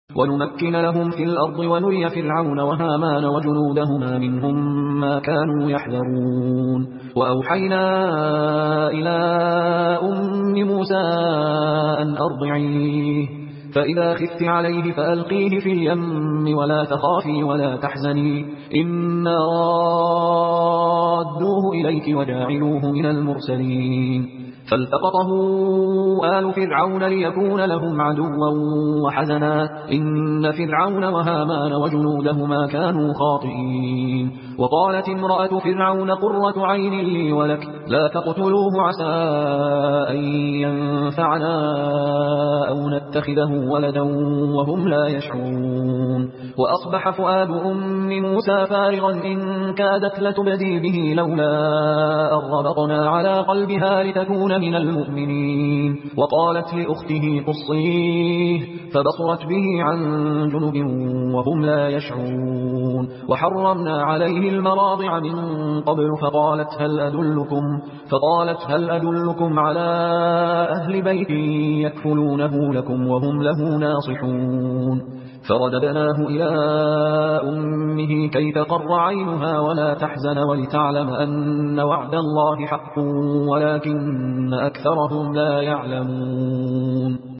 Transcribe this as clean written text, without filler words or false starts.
ونمكن لهم في الأرض ونري فرعون وهامان وجنودهما منهم ما كانوا يحذرون وأوحينا إلى أم موسى أن أرضعيه فإذا خفت عليه فألقيه في اليم ولا تخافي ولا تحزني إنا رادوه إليك وجاعلوه من المرسلين فالتقطه آل فرعون ليكون لهم عدوا وحزنا إن فرعون وهامان وجنودهما كانوا خاطئين وقالت امرأة فرعون قرة عين لي ولك لا تقتلوه عسى أن ينفعنا أو نتخذه ولدا وهم لا يشعرون وأصبح فؤاد أم موسى فارغا إن كادت لتبدي به لولا أن ربطنا على قلبها لتكون من المؤمنين وقالت لأخته قصيه فبصرت به عن جنب وهم لا يشعرون وحرمنا عليه المراضع من قبل فقالت هل أدلكم على أهل بيت يكفلونه لكم وهم له ناصحون فرددناه إلى أمه كي تقر عينها ولا تحزن ولتعلم أن وعد الله حق ولكن أكثرهم لا يعلمون